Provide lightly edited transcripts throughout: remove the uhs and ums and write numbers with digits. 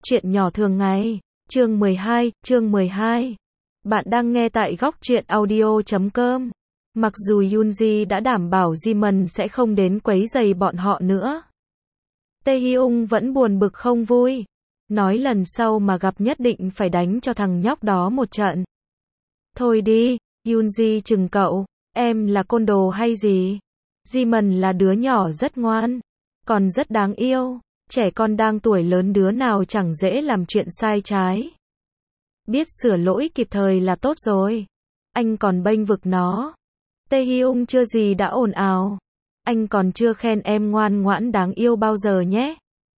Chuyện nhỏ thường ngày, chương 12. Bạn đang nghe tại góc truyện audio.com. Mặc dù Yoonji đã đảm bảo Jimin sẽ không đến quấy rầy bọn họ nữa, Taehyung vẫn buồn bực không vui. Nói lần sau mà gặp nhất định phải đánh cho thằng nhóc đó một trận. Thôi đi, Yoonji chừng cậu, em là côn đồ hay gì? Jimin là đứa nhỏ rất ngoan, còn rất đáng yêu. Trẻ con đang tuổi lớn đứa nào chẳng dễ làm chuyện sai trái. Biết sửa lỗi kịp thời là tốt rồi. Anh còn bênh vực nó. Taehyung chưa gì đã ồn ào. Anh còn chưa khen em ngoan ngoãn đáng yêu bao giờ nhé.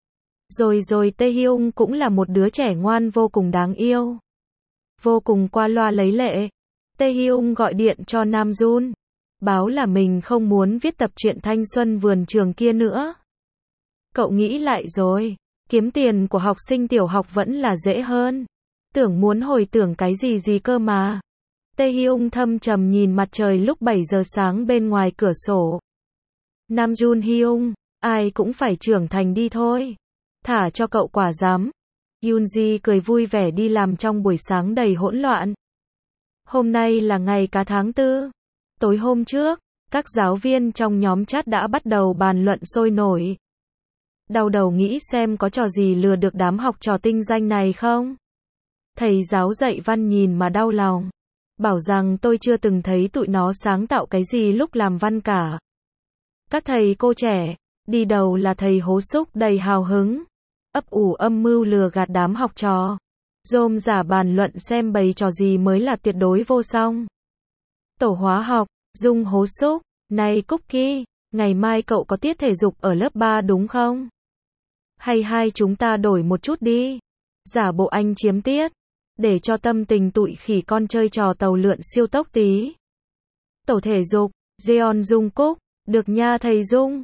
Rồi Taehyung cũng là một đứa trẻ ngoan vô cùng đáng yêu. Vô cùng qua loa lấy lệ. Taehyung gọi điện cho Namjoon, báo là mình không muốn viết tập truyện thanh xuân vườn trường kia nữa. Cậu nghĩ lại rồi, kiếm tiền của học sinh tiểu học vẫn là dễ hơn. Tưởng muốn hồi tưởng cái gì cơ mà. Taehyung thâm trầm nhìn mặt trời lúc 7 giờ sáng bên ngoài cửa sổ. Namjoon Hyung, ai cũng phải trưởng thành đi thôi. Thả cho cậu quả dám. Yoonji cười vui vẻ đi làm trong buổi sáng đầy hỗn loạn. Hôm nay là ngày cá tháng 4. Tối hôm trước, các giáo viên trong nhóm chat đã bắt đầu bàn luận sôi nổi. Đau đầu nghĩ xem có trò gì lừa được đám học trò tinh danh này không? Thầy giáo dạy văn nhìn mà đau lòng. Bảo rằng tôi chưa từng thấy tụi nó sáng tạo cái gì lúc làm văn cả. Các thầy cô trẻ, đi đầu là thầy Hố Súc đầy hào hứng. Ấp ủ âm mưu lừa gạt đám học trò. Rôm rả bàn luận xem bày trò gì mới là tuyệt đối vô song. Tổ hóa học, Dung Hố Súc, này Cookie, ngày mai cậu có tiết thể dục ở lớp 3 đúng không? Hay hai chúng ta đổi một chút đi. Giả bộ anh chiếm tiết. Để cho tâm tình tụi khỉ con chơi trò tàu lượn siêu tốc tí. Tổ thể dục, Jeon Jungkook, được nha thầy Dung.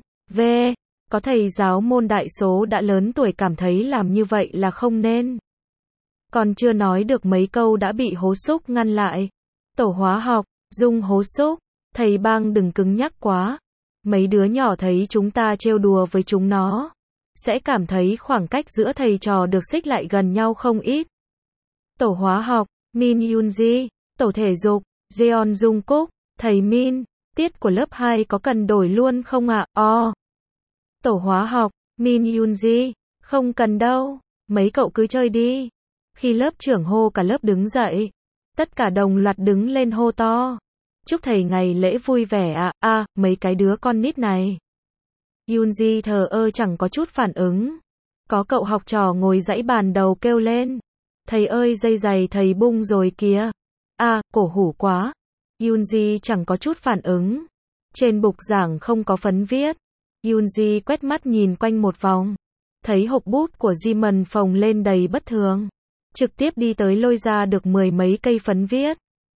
Có thầy giáo môn đại số đã lớn tuổi cảm thấy làm như vậy là không nên. Còn chưa nói được mấy câu đã bị Hố Súc ngăn lại. Tổ hóa học, Dung Hố Súc, thầy Bang đừng cứng nhắc quá. Mấy đứa nhỏ thấy chúng ta trêu đùa với chúng nó, sẽ cảm thấy khoảng cách giữa thầy trò được xích lại gần nhau không ít. Tổ hóa học, Min Yoonji, tổ thể dục, Jeon Jungkook, thầy Min, tiết của lớp 2 có cần đổi luôn không ạ? Tổ hóa học, Min Yoonji, không cần đâu, mấy cậu cứ chơi đi. Khi lớp trưởng hô cả lớp đứng dậy, tất cả đồng loạt đứng lên hô to. Chúc thầy ngày lễ vui vẻ ạ. Mấy cái đứa con nít này. Yoonji thờ ơ chẳng có chút phản ứng. Có cậu học trò ngồi dãy bàn đầu kêu lên. Thầy ơi dây giày thầy bung rồi kìa. Cổ hủ quá. Yoonji chẳng có chút phản ứng. Trên bục giảng không có phấn viết. Yoonji quét mắt nhìn quanh một vòng. Thấy hộp bút của Jimin phồng lên đầy bất thường. Trực tiếp đi tới lôi ra được 10 mấy cây phấn viết.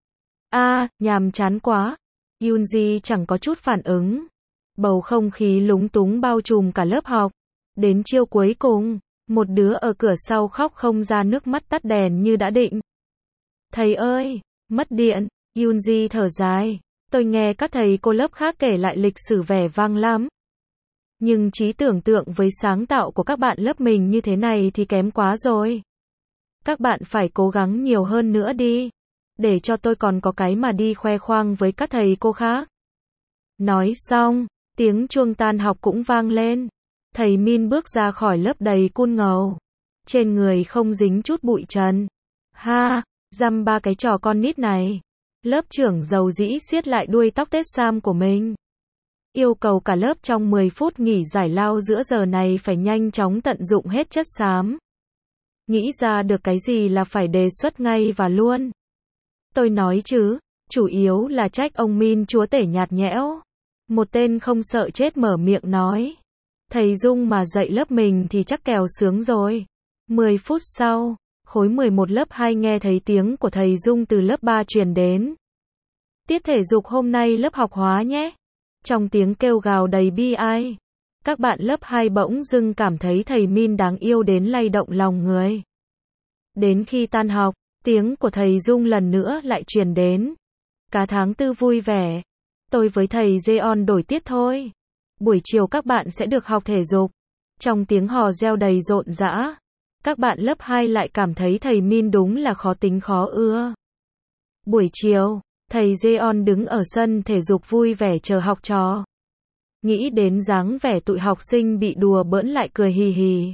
Nhàm chán quá. Yoonji chẳng có chút phản ứng. Bầu không khí lúng túng bao trùm cả lớp học. Đến chiều cuối cùng, một đứa ở cửa sau khóc không ra nước mắt tắt đèn như đã định. Thầy ơi, mất điện. Yoonji thở dài. Tôi nghe các thầy cô lớp khác kể lại lịch sử vẻ vang lắm. Nhưng trí tưởng tượng với sáng tạo của các bạn lớp mình như thế này thì kém quá rồi. Các bạn phải cố gắng nhiều hơn nữa đi. Để cho tôi còn có cái mà đi khoe khoang với các thầy cô khác. Nói xong, tiếng chuông tan học cũng vang lên. Thầy Min bước ra khỏi lớp đầy cun ngầu. Trên người không dính chút bụi trần. Dăm ba cái trò con nít này. Lớp trưởng dầu dĩ siết lại đuôi tóc tết sam của mình. Yêu cầu cả lớp trong 10 phút nghỉ giải lao giữa giờ này phải nhanh chóng tận dụng hết chất xám. Nghĩ ra được cái gì là phải đề xuất ngay và luôn. Tôi nói chứ, chủ yếu là trách ông Min chúa tể nhạt nhẽo. Một tên không sợ chết mở miệng nói. Thầy Dung mà dạy lớp mình thì chắc kèo sướng rồi. 10 phút sau, khối 11 lớp 2 nghe thấy tiếng của thầy Dung từ lớp 3 truyền đến. Tiết thể dục hôm nay lớp học hóa nhé. Trong tiếng kêu gào đầy bi ai, các bạn lớp 2 bỗng dưng cảm thấy thầy Min đáng yêu đến lay động lòng người. Đến khi tan học, tiếng của thầy Dung lần nữa lại truyền đến. Cả tháng 4 vui vẻ. Tôi với thầy Jeon đổi tiết thôi. Buổi chiều các bạn sẽ được học thể dục. Trong tiếng hò reo đầy rộn rã. Các bạn lớp 2 lại cảm thấy thầy Min đúng là khó tính khó ưa. Buổi chiều, thầy Jeon đứng ở sân thể dục vui vẻ chờ học trò. Nghĩ đến dáng vẻ tụi học sinh bị đùa bỡn lại cười hì hì.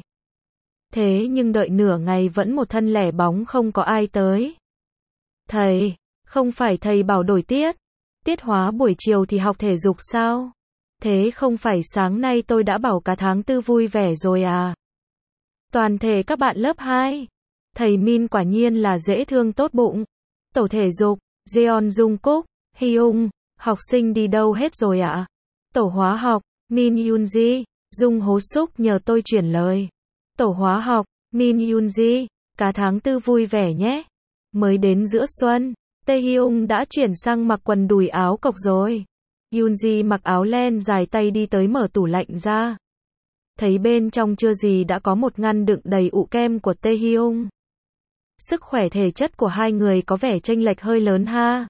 Thế nhưng đợi nửa ngày vẫn một thân lẻ bóng không có ai tới. Thầy, không phải thầy bảo đổi tiết. Tiết hóa buổi chiều thì học thể dục sao? Thế không phải sáng nay tôi đã bảo cả tháng tư vui vẻ rồi à? Toàn thể các bạn lớp 2. Thầy Min quả nhiên là dễ thương tốt bụng. Tổ thể dục, Jeon Jungkook, Hyung, học sinh đi đâu hết rồi ạ? Tổ hóa học, Min Yoonji, Jung Ho Suk nhờ tôi chuyển lời. Tổ hóa học, Min Yoonji, cả tháng tư vui vẻ nhé. Mới đến giữa xuân, Taehyung đã chuyển sang mặc quần đùi áo cộc rồi. Yoonji mặc áo len dài tay đi tới mở tủ lạnh ra. Thấy bên trong chưa gì đã có một ngăn đựng đầy ụ kem của Taehyung. Sức khỏe thể chất của hai người có vẻ chênh lệch hơi lớn ha.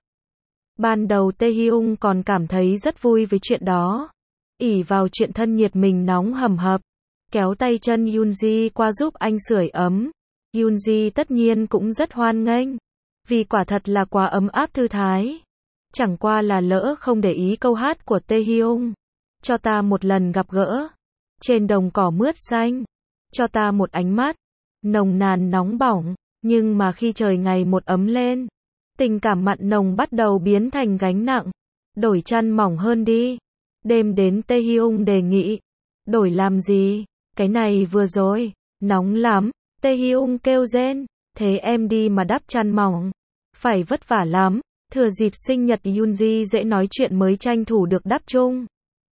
Ban đầu Taehyung còn cảm thấy rất vui với chuyện đó. Ỷ vào chuyện thân nhiệt mình nóng hầm hập. Kéo tay chân Yoonji qua giúp anh sưởi ấm. Yoonji tất nhiên cũng rất hoan nghênh. Vì quả thật là quá ấm áp thư thái. Chẳng qua là lỡ không để ý câu hát của Taehyung. Cho ta một lần gặp gỡ. Trên đồng cỏ mướt xanh. Cho ta một ánh mắt. Nồng nàn nóng bỏng. Nhưng mà khi trời ngày một ấm lên. Tình cảm mặn nồng bắt đầu biến thành gánh nặng. Đổi chăn mỏng hơn đi. Đêm đến Taehyung đề nghị. Đổi làm gì? Cái này vừa rồi. Nóng lắm. Taehyung kêu rên. Thế em đi mà đắp chăn mỏng. Phải vất vả lắm. Thừa dịp sinh nhật Yoonji dễ nói chuyện mới tranh thủ được đắp chung.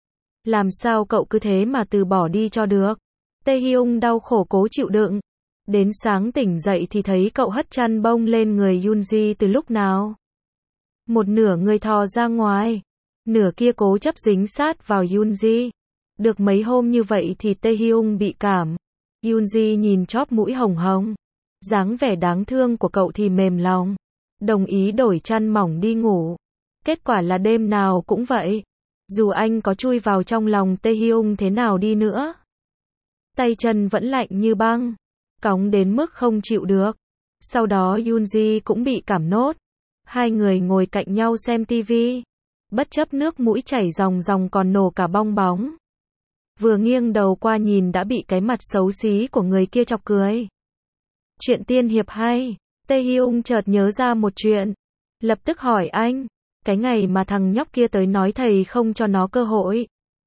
Làm sao cậu cứ thế mà từ bỏ đi cho được? Taehyung đau khổ cố chịu đựng. Đến sáng tỉnh dậy thì thấy cậu hất chăn bông lên người Yoonji từ lúc nào. Một nửa người thò ra ngoài. Nửa kia cố chấp dính sát vào Yoonji. Được mấy hôm như vậy thì Taehyung bị cảm. Yoonji nhìn chóp mũi hồng hồng. Dáng vẻ đáng thương của cậu thì mềm lòng. Đồng ý đổi chăn mỏng đi ngủ. Kết quả là đêm nào cũng vậy. Dù anh có chui vào trong lòng Taehyung thế nào đi nữa. Tay chân vẫn lạnh như băng. Cóng đến mức không chịu được. Sau đó Yoonji cũng bị cảm nốt. Hai người ngồi cạnh nhau xem tivi. Bất chấp nước mũi chảy ròng ròng còn nổ cả bong bóng. Vừa nghiêng đầu qua nhìn đã bị cái mặt xấu xí của người kia chọc cười. Chuyện tiên hiệp hay. Taehyung chợt nhớ ra một chuyện. Lập tức hỏi anh. Cái ngày mà thằng nhóc kia tới nói thầy không cho nó cơ hội.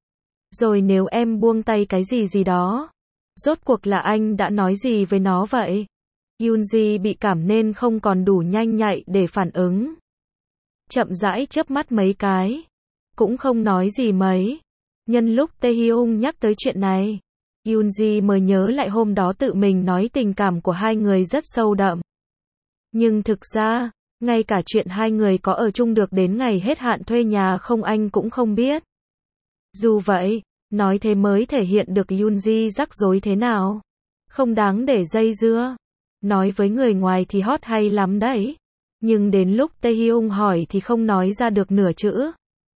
Rồi nếu em buông tay cái gì gì đó. Rốt cuộc là anh đã nói gì với nó vậy? Yoonji bị cảm nên không còn đủ nhanh nhạy để phản ứng. Chậm rãi chớp mắt mấy cái. Cũng không nói gì mấy. Nhân lúc Taehyung nhắc tới chuyện này. Yoonji mới nhớ lại hôm đó tự mình nói tình cảm của hai người rất sâu đậm. Nhưng thực ra, ngay cả chuyện hai người có ở chung được đến ngày hết hạn thuê nhà không anh cũng không biết. Dù vậy, nói thế mới thể hiện được Yoonji rắc rối thế nào. Không đáng để dây dưa. Nói với người ngoài thì hot hay lắm đấy. Nhưng đến lúc Taehyung hỏi thì không nói ra được nửa chữ.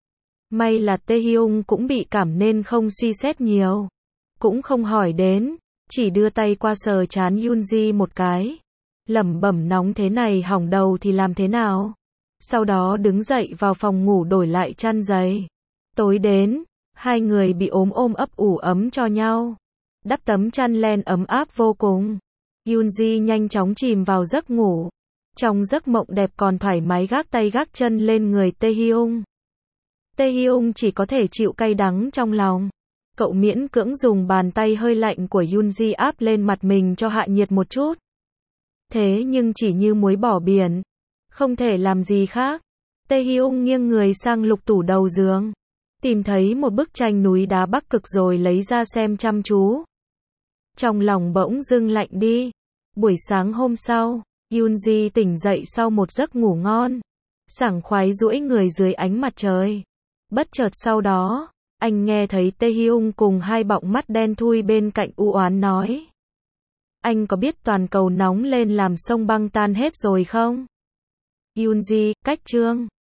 May là Taehyung cũng bị cảm nên không suy xét nhiều. Cũng không hỏi đến. Chỉ đưa tay qua sờ trán Yoonji một cái. Lẩm bẩm nóng thế này hỏng đầu thì làm thế nào? Sau đó đứng dậy vào phòng ngủ đổi lại chăn giày. Tối đến, hai người bị ôm ấp ủ ấm cho nhau. Đắp tấm chăn len ấm áp vô cùng. Yoonji nhanh chóng chìm vào giấc ngủ. Trong giấc mộng đẹp còn thoải mái gác tay gác chân lên người Taehyung. Taehyung chỉ có thể chịu cay đắng trong lòng. Cậu miễn cưỡng dùng bàn tay hơi lạnh của Yoonji áp lên mặt mình cho hạ nhiệt một chút. Thế nhưng chỉ như muối bỏ biển. Không thể làm gì khác. Taehyung nghiêng người sang lục tủ đầu giường. Tìm thấy một bức tranh núi đá Bắc Cực rồi lấy ra xem chăm chú. Trong lòng bỗng dưng lạnh đi. Buổi sáng hôm sau, Yoonji tỉnh dậy sau một giấc ngủ ngon. Sảng khoái duỗi người dưới ánh mặt trời. Bất chợt sau đó, anh nghe thấy Taehyung cùng hai bọng mắt đen thui bên cạnh u oán nói. Anh có biết toàn cầu nóng lên làm sông băng tan hết rồi không? Yoonji, cách chương.